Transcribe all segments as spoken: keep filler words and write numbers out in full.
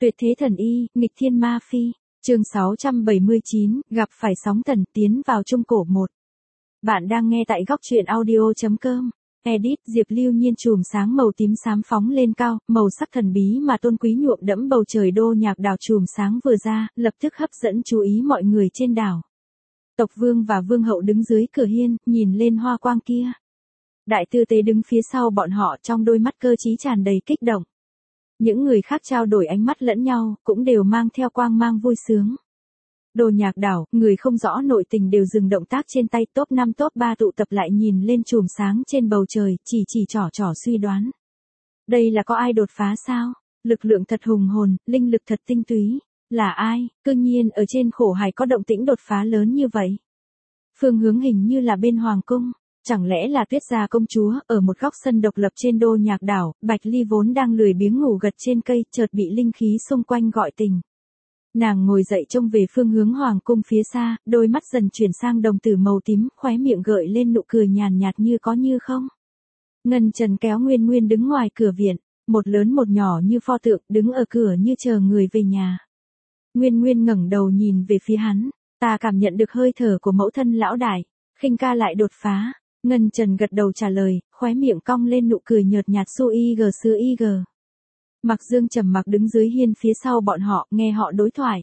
Tuyệt thế thần y, nghịch thiên ma phi. Chương sáu trăm bảy mươi chín, gặp phải sóng thần, tiến vào trung cổ một. Bạn đang nghe tại góc truyện audio chấm com. Edit Diệp Lưu Nhiên chùm sáng màu tím xám phóng lên cao, màu sắc thần bí mà tôn quý nhuộm đẫm bầu trời Đô Nhạc Đảo chùm sáng vừa ra, lập tức hấp dẫn chú ý mọi người trên đảo. Tộc vương và vương hậu đứng dưới cửa hiên, nhìn lên hoa quang kia. Đại tư tế đứng phía sau bọn họ, trong đôi mắt cơ trí tràn đầy kích động. Những người khác trao đổi ánh mắt lẫn nhau, cũng đều mang theo quang mang vui sướng. Đô Nhạc Đảo, người không rõ nội tình đều dừng động tác trên tay, top năm top ba tụ tập lại nhìn lên chùm sáng trên bầu trời, chỉ chỉ trỏ trỏ suy đoán. Đây là có ai đột phá sao? Lực lượng thật hùng hồn, linh lực thật tinh túy. Là ai? Cư nhiên ở trên khổ hải có động tĩnh đột phá lớn như vậy. Phương hướng hình như là bên hoàng cung. Chẳng lẽ là Tuyết gia công chúa, ở một góc sân độc lập trên Đô Nhạc Đảo, Bạch Ly vốn đang lười biếng ngủ gật trên cây, chợt bị linh khí xung quanh gọi tỉnh. Nàng ngồi dậy trông về phương hướng hoàng cung phía xa, đôi mắt dần chuyển sang đồng tử màu tím, khóe miệng gợi lên nụ cười nhàn nhạt như có như không. Ngân Trần kéo Nguyên Nguyên đứng ngoài cửa viện, một lớn một nhỏ như pho tượng, đứng ở cửa như chờ người về nhà. Nguyên Nguyên ngẩng đầu nhìn về phía hắn, ta cảm nhận được hơi thở của mẫu thân lão đại, Khinh ca lại đột phá. Ngân Trần gật đầu trả lời, khóe miệng cong lên nụ cười nhợt nhạt su y gờ sư y gờ. Mặc Dương trầm mặc đứng dưới hiên phía sau bọn họ, nghe họ đối thoại.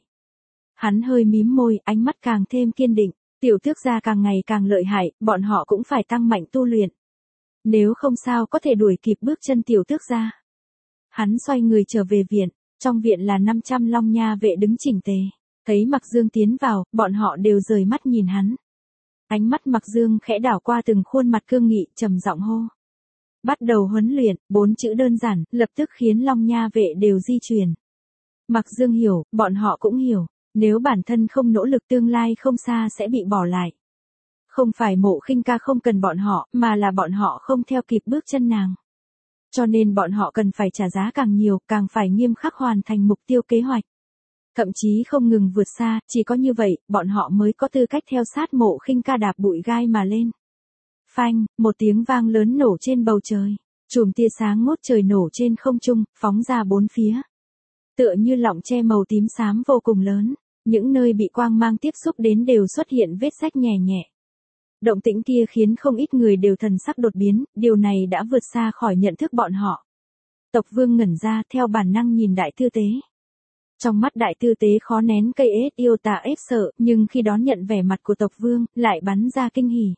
Hắn hơi mím môi, ánh mắt càng thêm kiên định, tiểu tước gia càng ngày càng lợi hại, bọn họ cũng phải tăng mạnh tu luyện. Nếu không sao có thể đuổi kịp bước chân tiểu tước gia. Hắn xoay người trở về viện, trong viện là năm trăm long nha vệ đứng chỉnh tề. Thấy Mặc Dương tiến vào, bọn họ đều rời mắt nhìn hắn. Ánh mắt Mặc Dương khẽ đảo qua từng khuôn mặt cương nghị, trầm giọng hô. Bắt đầu huấn luyện, bốn chữ đơn giản, lập tức khiến long nha vệ đều di chuyển. Mặc Dương hiểu, bọn họ cũng hiểu, nếu bản thân không nỗ lực tương lai không xa sẽ bị bỏ lại. Không phải Mộ Khinh ca không cần bọn họ, mà là bọn họ không theo kịp bước chân nàng. Cho nên bọn họ cần phải trả giá càng nhiều, càng phải nghiêm khắc hoàn thành mục tiêu kế hoạch. Thậm chí không ngừng vượt xa, chỉ có như vậy, bọn họ mới có tư cách theo sát Mộ Khinh ca đạp bụi gai mà lên. Phanh, một tiếng vang lớn nổ trên bầu trời. Chùm tia sáng ngút trời nổ trên không trung, phóng ra bốn phía. Tựa như lọng tre màu tím xám vô cùng lớn, những nơi bị quang mang tiếp xúc đến đều xuất hiện vết rách nhẹ nhẹ. Động tĩnh kia khiến không ít người đều thần sắc đột biến, điều này đã vượt xa khỏi nhận thức bọn họ. Tộc vương ngẩn ra theo bản năng nhìn đại tư tế. Trong mắt đại tư tế khó nén cây ết yêu tà ép sợ, nhưng khi đón nhận vẻ mặt của tộc vương, lại bắn ra kinh hỉ.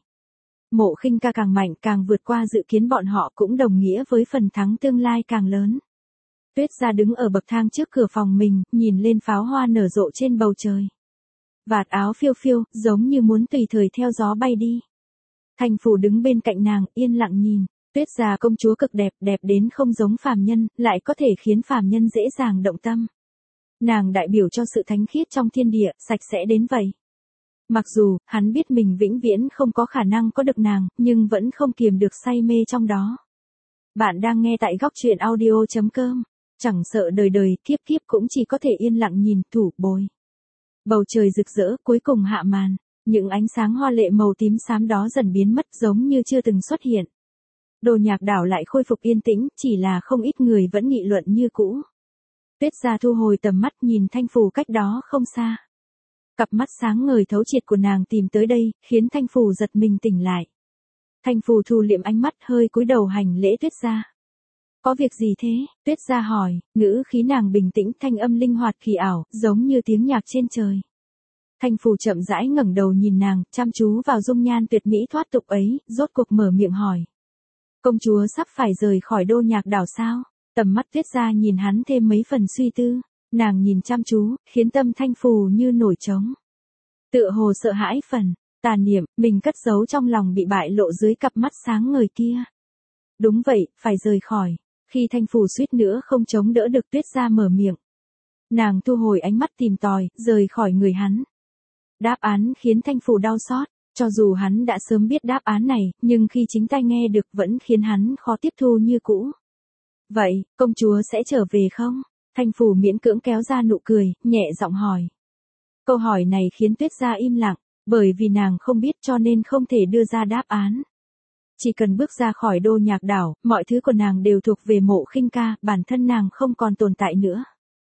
Mộ Khinh ca càng mạnh càng vượt qua dự kiến bọn họ cũng đồng nghĩa với phần thắng tương lai càng lớn. Tuyết gia đứng ở bậc thang trước cửa phòng mình, nhìn lên pháo hoa nở rộ trên bầu trời. Vạt áo phiêu phiêu, giống như muốn tùy thời theo gió bay đi. Thành Phủ đứng bên cạnh nàng, yên lặng nhìn. Tuyết gia công chúa cực đẹp, đẹp đến không giống phàm nhân, lại có thể khiến phàm nhân dễ dàng động tâm. Nàng đại biểu cho sự thánh khiết trong thiên địa, sạch sẽ đến vậy. Mặc dù, hắn biết mình vĩnh viễn không có khả năng có được nàng, nhưng vẫn không kiềm được say mê trong đó. Bạn đang nghe tại góc truyện audio chấm com. Chẳng sợ đời đời, kiếp kiếp cũng chỉ có thể yên lặng nhìn, thủ bồi. Bầu trời rực rỡ, cuối cùng hạ màn. Những ánh sáng hoa lệ màu tím xám đó dần biến mất giống như chưa từng xuất hiện. Đô Nhạc Đảo lại khôi phục yên tĩnh, chỉ là không ít người vẫn nghị luận như cũ. Tuyết gia thu hồi tầm mắt nhìn Thanh Phủ cách đó không xa. Cặp mắt sáng ngời thấu triệt của nàng tìm tới đây, khiến Thanh Phủ giật mình tỉnh lại. Thanh Phủ thu liệm ánh mắt hơi cúi đầu hành lễ Tuyết gia. Có việc gì thế? Tuyết gia hỏi, ngữ khí nàng bình tĩnh, thanh âm linh hoạt kỳ ảo, giống như tiếng nhạc trên trời. Thanh Phủ chậm rãi ngẩng đầu nhìn nàng, chăm chú vào dung nhan tuyệt mỹ thoát tục ấy, rốt cuộc mở miệng hỏi. Công chúa sắp phải rời khỏi Đô Nhạc Đảo sao? Tầm mắt Tuyết gia nhìn hắn thêm mấy phần suy tư. Nàng nhìn chăm chú, khiến tâm Thanh Phủ như nổi trống. Tựa hồ sợ hãi phần, tàn niệm, mình cất giấu trong lòng bị bại lộ dưới cặp mắt sáng ngời kia. Đúng vậy, phải rời khỏi. Khi Thanh Phủ suýt nữa không chống đỡ được Tuyết gia mở miệng. Nàng thu hồi ánh mắt tìm tòi, rời khỏi người hắn. Đáp án khiến Thanh Phủ đau xót, cho dù hắn đã sớm biết đáp án này, nhưng khi chính tai nghe được vẫn khiến hắn khó tiếp thu như cũ. Vậy, công chúa sẽ trở về không? Thanh Phủ miễn cưỡng kéo ra nụ cười, nhẹ giọng hỏi. Câu hỏi này khiến Tuyết gia im lặng, bởi vì nàng không biết cho nên không thể đưa ra đáp án. Chỉ cần bước ra khỏi Đô Nhạc Đảo, mọi thứ của nàng đều thuộc về Mộ Khinh ca, bản thân nàng không còn tồn tại nữa.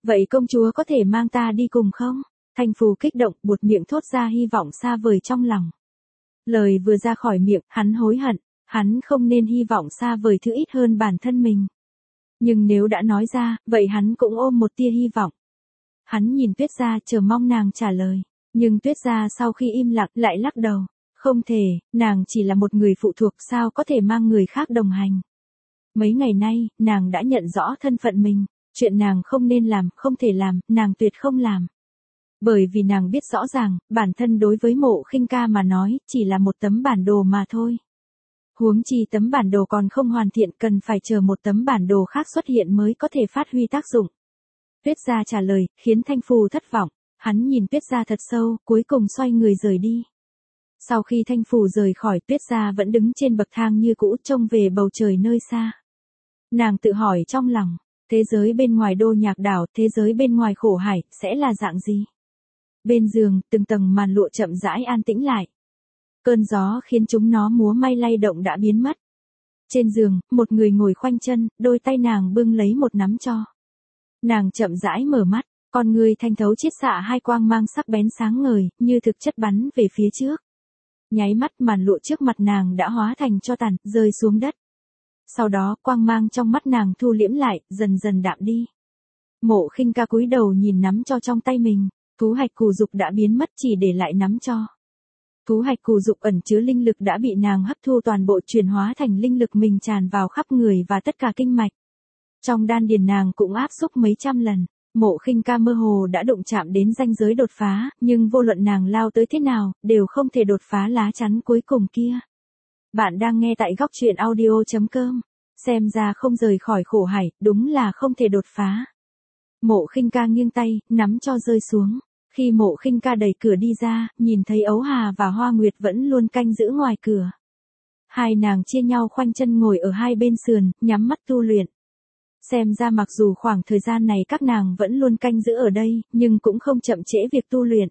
Vậy công chúa có thể mang ta đi cùng không? Thanh Phù kích động, buột miệng thốt ra hy vọng xa vời trong lòng. Lời vừa ra khỏi miệng, hắn hối hận, hắn không nên hy vọng xa vời thứ ít hơn bản thân mình. Nhưng nếu đã nói ra, vậy hắn cũng ôm một tia hy vọng. Hắn nhìn Tuyết Gia chờ mong nàng trả lời, nhưng Tuyết Gia sau khi im lặng lại lắc đầu. Không thể, nàng chỉ là một người phụ thuộc, sao có thể mang người khác đồng hành. Mấy ngày nay, nàng đã nhận rõ thân phận mình, chuyện nàng không nên làm, không thể làm, nàng tuyệt không làm. Bởi vì nàng biết rõ ràng, bản thân đối với Mộ Khinh Ca mà nói, chỉ là một tấm bản đồ mà thôi. Huống chi tấm bản đồ còn không hoàn thiện, cần phải chờ một tấm bản đồ khác xuất hiện mới có thể phát huy tác dụng. Tuyết Gia trả lời, khiến Thanh Phù thất vọng, hắn nhìn Tuyết Gia thật sâu, cuối cùng xoay người rời đi. Sau khi Thanh Phù rời khỏi, Tuyết Gia vẫn đứng trên bậc thang như cũ, trông về bầu trời nơi xa. Nàng tự hỏi trong lòng, thế giới bên ngoài Đô Nhạc Đảo, thế giới bên ngoài khổ hải, sẽ là dạng gì? Bên giường, từng tầng màn lụa chậm rãi an tĩnh lại. Cơn gió khiến chúng nó múa may lay động đã biến mất. Trên giường, một người ngồi khoanh chân, đôi tay nàng bưng lấy một nắm tro. Nàng chậm rãi mở mắt, con người thanh thấu chiết xạ hai quang mang sắc bén sáng ngời, như thực chất bắn về phía trước. Nháy mắt màn lụa trước mặt nàng đã hóa thành tro tàn, rơi xuống đất. Sau đó quang mang trong mắt nàng thu liễm lại, dần dần đạm đi. Mộ Khinh Ca cúi đầu nhìn nắm tro trong tay mình, thú hạch cù dục đã biến mất, chỉ để lại nắm tro. Thú hạch cù dục ẩn chứa linh lực đã bị nàng hấp thu toàn bộ, chuyển hóa thành linh lực mình tràn vào khắp người và tất cả kinh mạch. Trong đan điền nàng cũng áp xúc mấy trăm lần. Mộ Khinh Ca mơ hồ đã đụng chạm đến ranh giới đột phá, nhưng vô luận nàng lao tới thế nào, đều không thể đột phá lá chắn cuối cùng kia. Bạn đang nghe tại góc truyện audio chấm com. Xem ra không rời khỏi khổ hải, đúng là không thể đột phá. Mộ Khinh Ca nghiêng tay, nắm cho rơi xuống. Khi Mộ Khinh Ca đẩy cửa đi ra, nhìn thấy Ấu Hà và Hoa Nguyệt vẫn luôn canh giữ ngoài cửa. Hai nàng chia nhau khoanh chân ngồi ở hai bên sườn, nhắm mắt tu luyện. Xem ra mặc dù khoảng thời gian này các nàng vẫn luôn canh giữ ở đây, nhưng cũng không chậm trễ việc tu luyện.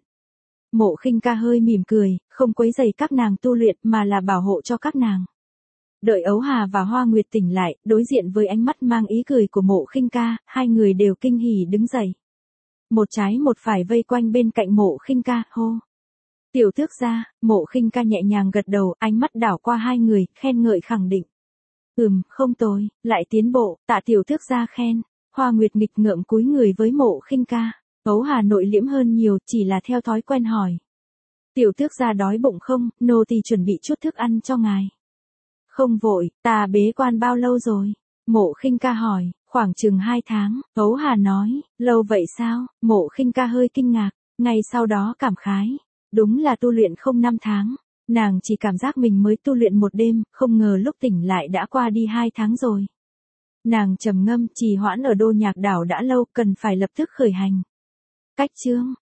Mộ Khinh Ca hơi mỉm cười, không quấy rầy các nàng tu luyện mà là bảo hộ cho các nàng. Đợi Ấu Hà và Hoa Nguyệt tỉnh lại, đối diện với ánh mắt mang ý cười của Mộ Khinh Ca, hai người đều kinh hỉ đứng dậy. Một trái một phải vây quanh bên cạnh Mộ Khinh Ca, hô. Tiểu Tước gia. Mộ Khinh Ca nhẹ nhàng gật đầu, ánh mắt đảo qua hai người, khen ngợi khẳng định. Ừm, không tồi, lại tiến bộ, tạ tiểu tước gia khen. Hoa Nguyệt nghịch ngợm cúi người với Mộ Khinh Ca. Ấu Hà nội liễm hơn nhiều, chỉ là theo thói quen hỏi. Tiểu tước gia đói bụng không, nô tỳ chuẩn bị chút thức ăn cho ngài. Không vội, ta bế quan bao lâu rồi? Mộ Khinh Ca hỏi, khoảng chừng hai tháng. Ấu Hà nói, lâu vậy sao? Mộ Khinh Ca hơi kinh ngạc, ngay sau đó cảm khái. Đúng là tu luyện không năm tháng. Nàng chỉ cảm giác mình mới tu luyện một đêm, không ngờ lúc tỉnh lại đã qua đi hai tháng rồi. Nàng trầm ngâm, trì hoãn ở Đô Nhạc Đảo đã lâu, cần phải lập tức khởi hành. Cách chương